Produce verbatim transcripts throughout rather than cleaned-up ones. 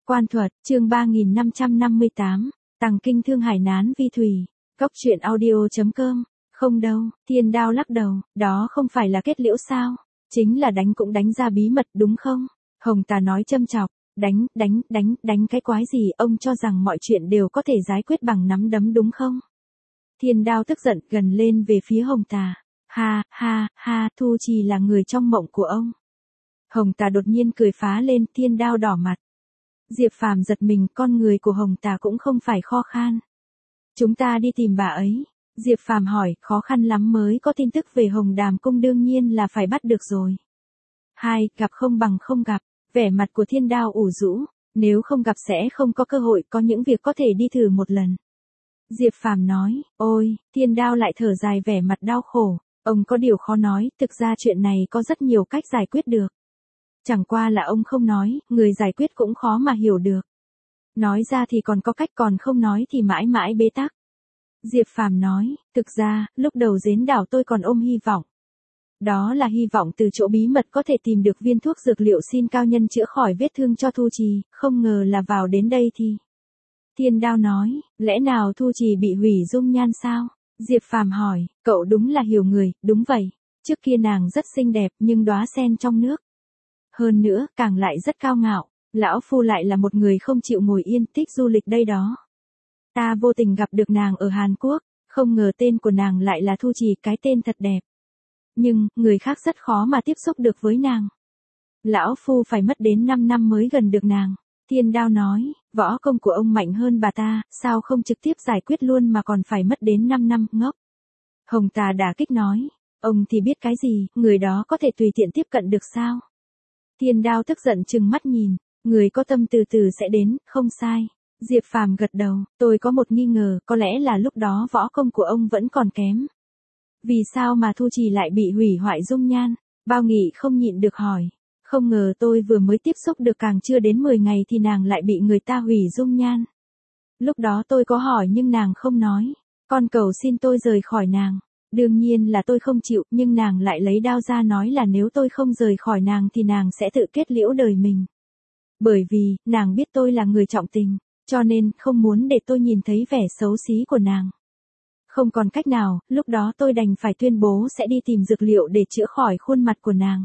Quan thuật, chương ba nghìn năm trăm năm mươi tám, Tằng Kinh Thương Hải Nán Vi Thủy, Cốc truyện audio.com, không đâu, Thiên Đao lắc đầu, đó không phải là kết liễu sao, chính là đánh cũng đánh ra bí mật đúng không? Hồng Tà nói châm chọc, đánh, đánh, đánh, đánh cái quái gì, ông cho rằng mọi chuyện đều có thể giải quyết bằng nắm đấm đúng không? Thiên Đao tức giận gần lên về phía Hồng Tà, ha, ha, ha, Thu Trì là người trong mộng của ông. Hồng Tà đột nhiên cười phá lên, Thiên Đao đỏ mặt. Diệp Phàm giật mình, con người của Hồng Tà cũng không phải kho khan. Chúng ta đi tìm bà ấy. Diệp Phàm hỏi, khó khăn lắm mới có tin tức về Hồng Đàm Cung, đương nhiên là phải bắt được rồi. Hai, gặp không bằng không gặp, vẻ mặt của Thiên Đao ủ rũ, nếu không gặp sẽ không có cơ hội, có những việc có thể đi thử một lần. Diệp Phàm nói, ôi, Thiên Đao lại thở dài vẻ mặt đau khổ, ông có điều khó nói, thực ra chuyện này có rất nhiều cách giải quyết được. Chẳng qua là ông không nói, người giải quyết cũng khó mà hiểu được. Nói ra thì còn có cách, còn không nói thì mãi mãi bế tắc. Diệp Phàm nói, thực ra, lúc đầu Dến Đảo tôi còn ôm hy vọng. Đó là hy vọng từ chỗ bí mật có thể tìm được viên thuốc dược liệu xin cao nhân chữa khỏi vết thương cho Thu Trì, không ngờ là vào đến đây thì. Thiên Đao nói, lẽ nào Thu Trì bị hủy dung nhan sao? Diệp Phàm hỏi, cậu đúng là hiểu người, đúng vậy. Trước kia nàng rất xinh đẹp nhưng đóa sen trong nước. Hơn nữa, càng lại rất cao ngạo, lão phu lại là một người không chịu ngồi yên, thích du lịch đây đó. Ta vô tình gặp được nàng ở Hàn Quốc, không ngờ tên của nàng lại là Thu Trì, cái tên thật đẹp. Nhưng, người khác rất khó mà tiếp xúc được với nàng. Lão phu phải mất đến năm năm mới gần được nàng. Thiên Đao nói, võ công của ông mạnh hơn bà ta, sao không trực tiếp giải quyết luôn mà còn phải mất đến năm năm, ngốc. Hồng Tà đả kích nói, ông thì biết cái gì, người đó có thể tùy tiện tiếp cận được sao? Thiên Đao tức giận trừng mắt nhìn, người có tâm từ từ sẽ đến, không sai. Diệp Phàm gật đầu, tôi có một nghi ngờ, có lẽ là lúc đó võ công của ông vẫn còn kém. Vì sao mà Thu Trì lại bị hủy hoại dung nhan? Bao Nghị không nhịn được hỏi. Không ngờ tôi vừa mới tiếp xúc được càng chưa đến mười ngày thì nàng lại bị người ta hủy dung nhan. Lúc đó tôi có hỏi nhưng nàng không nói. Con cầu xin tôi rời khỏi nàng. Đương nhiên là tôi không chịu, nhưng nàng lại lấy đao ra nói là nếu tôi không rời khỏi nàng thì nàng sẽ tự kết liễu đời mình. Bởi vì, nàng biết tôi là người trọng tình, cho nên không muốn để tôi nhìn thấy vẻ xấu xí của nàng. Không còn cách nào, lúc đó tôi đành phải tuyên bố sẽ đi tìm dược liệu để chữa khỏi khuôn mặt của nàng.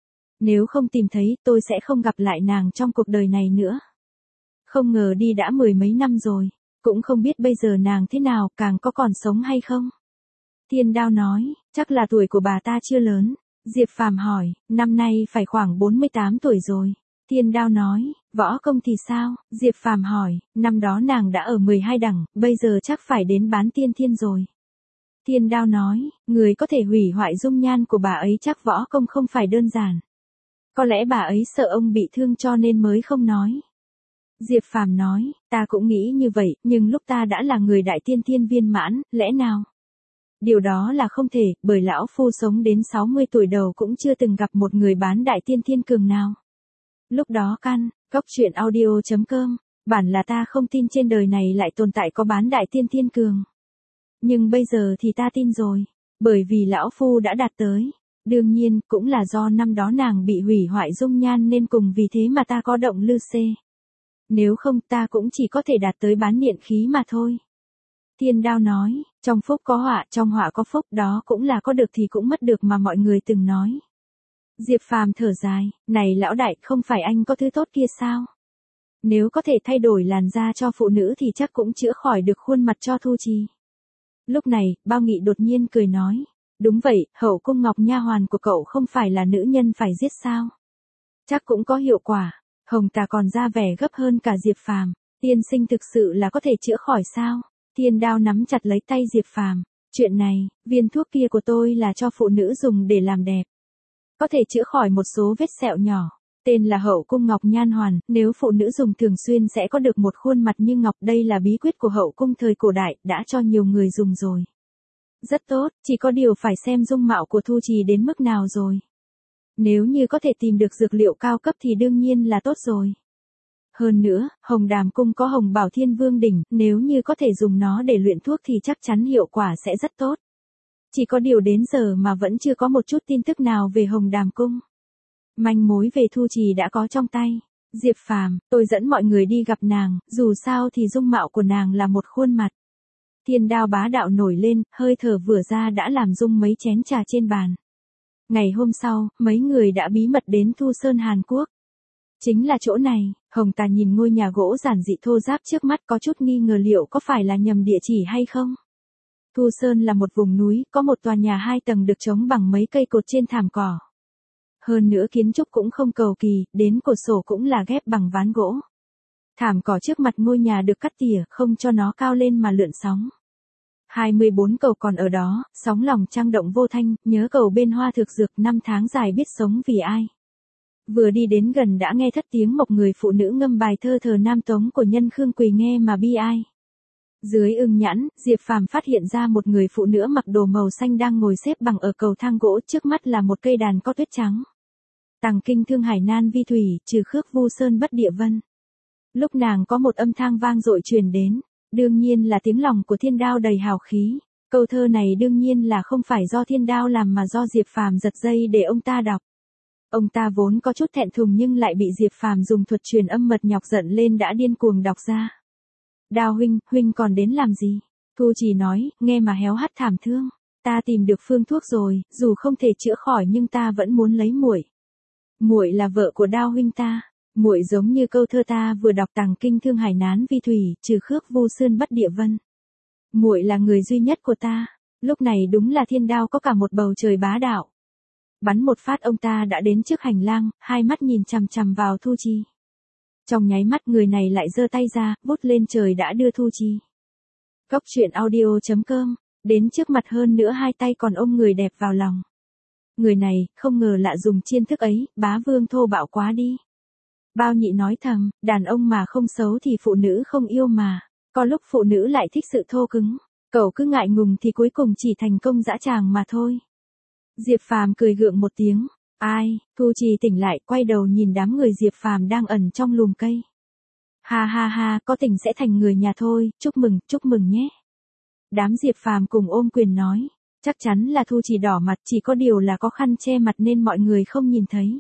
Nếu không tìm thấy, tôi sẽ không gặp lại nàng trong cuộc đời này nữa. Không ngờ đi đã mười mấy năm rồi, cũng không biết bây giờ nàng thế nào, càng có còn sống hay không. Thiên Đao nói, chắc là tuổi của bà ta chưa lớn. Diệp Phàm hỏi, năm nay phải khoảng bốn mươi tám tuổi rồi. Thiên Đao nói, võ công thì sao? Diệp Phàm hỏi, năm đó nàng đã ở mười hai đẳng, bây giờ chắc phải đến bán tiên thiên rồi. Thiên Đao nói, người có thể hủy hoại dung nhan của bà ấy chắc võ công không phải đơn giản. Có lẽ bà ấy sợ ông bị thương cho nên mới không nói. Diệp Phàm nói, ta cũng nghĩ như vậy, nhưng lúc ta đã là người đại tiên thiên viên mãn, lẽ nào? Điều đó là không thể, bởi lão phu sống đến sáu mươi tuổi đầu cũng chưa từng gặp một người bán đại tiên thiên cường nào. Lúc đó căn, Cốc truyện audio.com, bản là ta không tin trên đời này lại tồn tại có bán đại tiên thiên cường. Nhưng bây giờ thì ta tin rồi, bởi vì lão phu đã đạt tới. Đương nhiên, cũng là do năm đó nàng bị hủy hoại dung nhan nên cùng vì thế mà ta có động lư xê. Nếu không ta cũng chỉ có thể đạt tới bán niệm khí mà thôi. Thiên Đao nói, trong phúc có họa, trong họa có phúc, đó cũng là có được thì cũng mất được mà mọi người từng nói. Diệp Phàm thở dài, này lão đại, không phải anh có thứ tốt kia sao? Nếu có thể thay đổi làn da cho phụ nữ thì chắc cũng chữa khỏi được khuôn mặt cho Thu Trì. Lúc này, Bao Nghị đột nhiên cười nói, đúng vậy, hậu cung ngọc nha hoàn của cậu không phải là nữ nhân phải giết sao? Chắc cũng có hiệu quả. Hồng Tà còn ra vẻ gấp hơn cả Diệp Phàm, tiên sinh thực sự là có thể chữa khỏi sao? Thiên Đao nắm chặt lấy tay Diệp Phàm, chuyện này, viên thuốc kia của tôi là cho phụ nữ dùng để làm đẹp. Có thể chữa khỏi một số vết sẹo nhỏ, tên là hậu cung ngọc nhan hoàn, nếu phụ nữ dùng thường xuyên sẽ có được một khuôn mặt như ngọc, đây là bí quyết của hậu cung thời cổ đại, đã cho nhiều người dùng rồi. Rất tốt, chỉ có điều phải xem dung mạo của Thu Trì đến mức nào rồi. Nếu như có thể tìm được dược liệu cao cấp thì đương nhiên là tốt rồi. Hơn nữa, Hồng Đàm Cung có Hồng Bảo Thiên Vương đỉnh, nếu như có thể dùng nó để luyện thuốc thì chắc chắn hiệu quả sẽ rất tốt. Chỉ có điều đến giờ mà vẫn chưa có một chút tin tức nào về Hồng Đàm Cung. Manh mối về Thu Trì đã có trong tay. Diệp Phàm, tôi dẫn mọi người đi gặp nàng, dù sao thì dung mạo của nàng là một khuôn mặt. Thiên đao bá đạo nổi lên, hơi thở vừa ra đã làm rung mấy chén trà trên bàn. Ngày hôm sau, mấy người đã bí mật đến Thu Sơn Hàn Quốc. Chính là chỗ này, Hồng Tà nhìn ngôi nhà gỗ giản dị thô ráp trước mắt có chút nghi ngờ liệu có phải là nhầm địa chỉ hay không. Thu Sơn là một vùng núi, có một tòa nhà hai tầng được chống bằng mấy cây cột trên thảm cỏ. Hơn nữa kiến trúc cũng không cầu kỳ, đến cột sổ cũng là ghép bằng ván gỗ. Thảm cỏ trước mặt ngôi nhà được cắt tỉa, không cho nó cao lên mà lượn sóng. hai mươi bốn cầu còn ở đó, sóng lòng trang động vô thanh, nhớ cầu bên hoa thực dược năm tháng dài biết sống vì ai. Vừa đi đến gần đã nghe thất tiếng một người phụ nữ ngâm bài thơ thờ nam tống của nhân Khương Quỳ nghe mà bi ai. Dưới ưng nhãn, Diệp Phàm phát hiện ra một người phụ nữ mặc đồ màu xanh đang ngồi xếp bằng ở cầu thang gỗ, trước mắt là một cây đàn có tuyết trắng. Tằng kinh thương hải nan vi thủy, trừ khước vu sơn bất địa vân. Lúc nàng có một âm thanh vang dội truyền đến, đương nhiên là tiếng lòng của Thiên Đao đầy hào khí. Câu thơ này đương nhiên là không phải do Thiên Đao làm mà do Diệp Phàm giật dây để ông ta đọc. Ông ta vốn có chút thẹn thùng nhưng lại bị Diệp Phàm dùng thuật truyền âm mật nhọc giận lên đã điên cuồng đọc ra. Đao huynh, huynh còn đến làm gì? Thu Chỉ nói, nghe mà héo hắt thảm thương. Ta tìm được phương thuốc rồi, dù không thể chữa khỏi nhưng ta vẫn muốn lấy muội. Muội là vợ của Đao huynh ta. Muội giống như câu thơ ta vừa đọc tằng kinh thương hải nán vi thủy, trừ khước vu sơn bất địa vân. Muội là người duy nhất của ta. Lúc này đúng là Thiên Đao có cả một bầu trời bá đạo. Bắn một phát ông ta đã đến trước hành lang, hai mắt nhìn chằm chằm vào Thu Chi. Trong nháy mắt người này lại giơ tay ra, vút lên trời đã đưa Thu Chi. Góc truyện audio chấm com, đến trước mặt hơn nữa hai tay còn ôm người đẹp vào lòng. Người này, không ngờ lại dùng chiên thức ấy, bá vương thô bạo quá đi. Bao Nhị nói thầm, đàn ông mà không xấu thì phụ nữ không yêu mà, có lúc phụ nữ lại thích sự thô cứng, cậu cứ ngại ngùng thì cuối cùng chỉ thành công dã tràng mà thôi. Diệp Phàm cười gượng một tiếng, ai, Thu Chi tỉnh lại quay đầu nhìn đám người Diệp Phàm đang ẩn trong lùm cây. Ha ha ha, có tình sẽ thành người nhà thôi, chúc mừng, chúc mừng nhé. Đám Diệp Phàm cùng ôm quyền nói, chắc chắn là Thu Chi đỏ mặt, chỉ có điều là có khăn che mặt nên mọi người không nhìn thấy.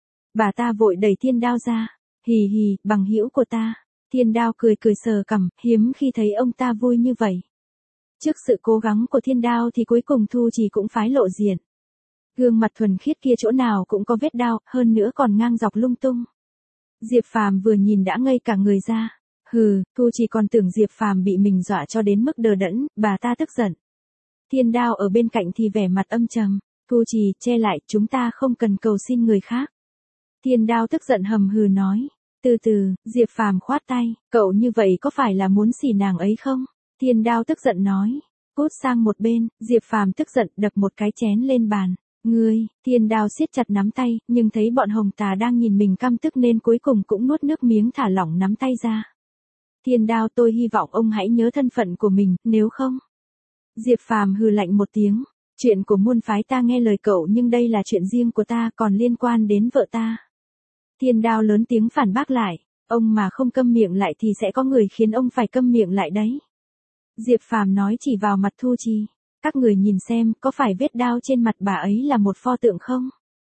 Bà ta vội đẩy Thiên Đao ra, hì hì, bằng hữu của ta. Thiên Đao cười cười sờ cằm, hiếm khi thấy ông ta vui như vậy. Trước sự cố gắng của Thiên Đao thì cuối cùng Thu Chi cũng phái lộ diện. Gương mặt thuần khiết kia chỗ nào cũng có vết đao, hơn nữa còn ngang dọc lung tung. Diệp Phàm vừa nhìn đã ngây cả người ra. Hừ, Thu Chi còn tưởng Diệp Phàm bị mình dọa cho đến mức đờ đẫn, bà ta tức giận. Thiên Đao ở bên cạnh thì vẻ mặt âm trầm, Thu Chi, che lại, chúng ta không cần cầu xin người khác. Thiên Đao tức giận hầm hừ nói, từ từ, Diệp Phàm khoát tay, cậu như vậy có phải là muốn xỉ nàng ấy không? Thiên Đao tức giận nói, cút sang một bên, Diệp Phàm tức giận đập một cái chén lên bàn. Ngươi, Thiên Đao siết chặt nắm tay, nhưng thấy bọn Hồng Tà đang nhìn mình căm tức nên cuối cùng cũng nuốt nước miếng thả lỏng nắm tay ra. Thiên Đao, tôi hy vọng ông hãy nhớ thân phận của mình, nếu không. Diệp Phàm hừ lạnh một tiếng, chuyện của môn phái ta nghe lời cậu nhưng đây là chuyện riêng của ta còn liên quan đến vợ ta. Thiên Đao lớn tiếng phản bác lại, ông mà không câm miệng lại thì sẽ có người khiến ông phải câm miệng lại đấy. Diệp Phàm nói chỉ vào mặt Thu Chi. Các người nhìn xem, có phải vết đao trên mặt bà ấy là một pho tượng không?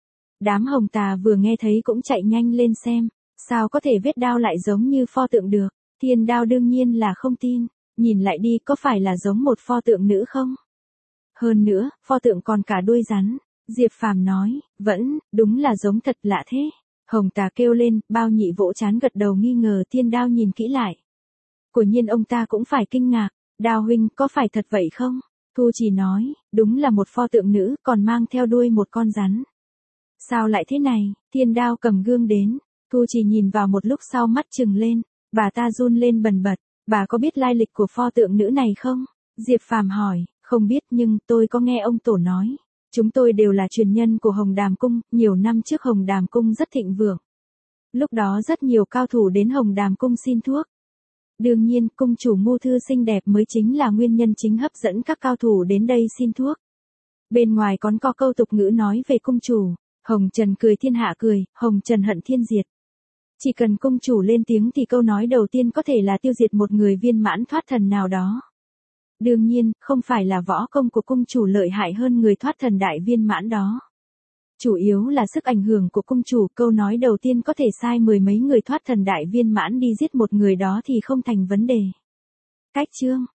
Đám Hồng Tà vừa nghe thấy cũng chạy nhanh lên xem, sao có thể vết đao lại giống như pho tượng được? Thiên Đao đương nhiên là không tin, nhìn lại đi có phải là giống một pho tượng nữ không? Hơn nữa, pho tượng còn cả đuôi rắn. Diệp Phàm nói, vẫn, đúng là giống thật lạ thế. Hồng Tà kêu lên, Bao Nhị vỗ trán gật đầu nghi ngờ. Thiên Đao nhìn kỹ lại. Quả nhiên ông ta cũng phải kinh ngạc, Đao huynh có phải thật vậy không? Thu Chỉ nói, đúng là một pho tượng nữ, còn mang theo đuôi một con rắn. Sao lại thế này? Thiên Đao cầm gương đến, Thu Chỉ nhìn vào một lúc sau mắt trừng lên, bà ta run lên bần bật, bà có biết lai lịch của pho tượng nữ này không? Diệp Phàm hỏi, không biết nhưng tôi có nghe ông tổ nói, chúng tôi đều là truyền nhân của Hồng Đàm Cung, nhiều năm trước Hồng Đàm Cung rất thịnh vượng. Lúc đó rất nhiều cao thủ đến Hồng Đàm Cung xin thuốc. Đương nhiên, cung chủ Ngô Thư xinh đẹp mới chính là nguyên nhân chính hấp dẫn các cao thủ đến đây xin thuốc. Bên ngoài còn có câu tục ngữ nói về cung chủ, Hồng Trần cười thiên hạ cười, Hồng Trần hận thiên diệt. Chỉ cần cung chủ lên tiếng thì câu nói đầu tiên có thể là tiêu diệt một người viên mãn thoát thần nào đó. Đương nhiên, không phải là võ công của cung chủ lợi hại hơn người thoát thần đại viên mãn đó. Chủ yếu là sức ảnh hưởng của cung chủ, câu nói đầu tiên có thể sai mười mấy người thoát thần đại viên mãn đi giết một người đó thì không thành vấn đề. Cách chương,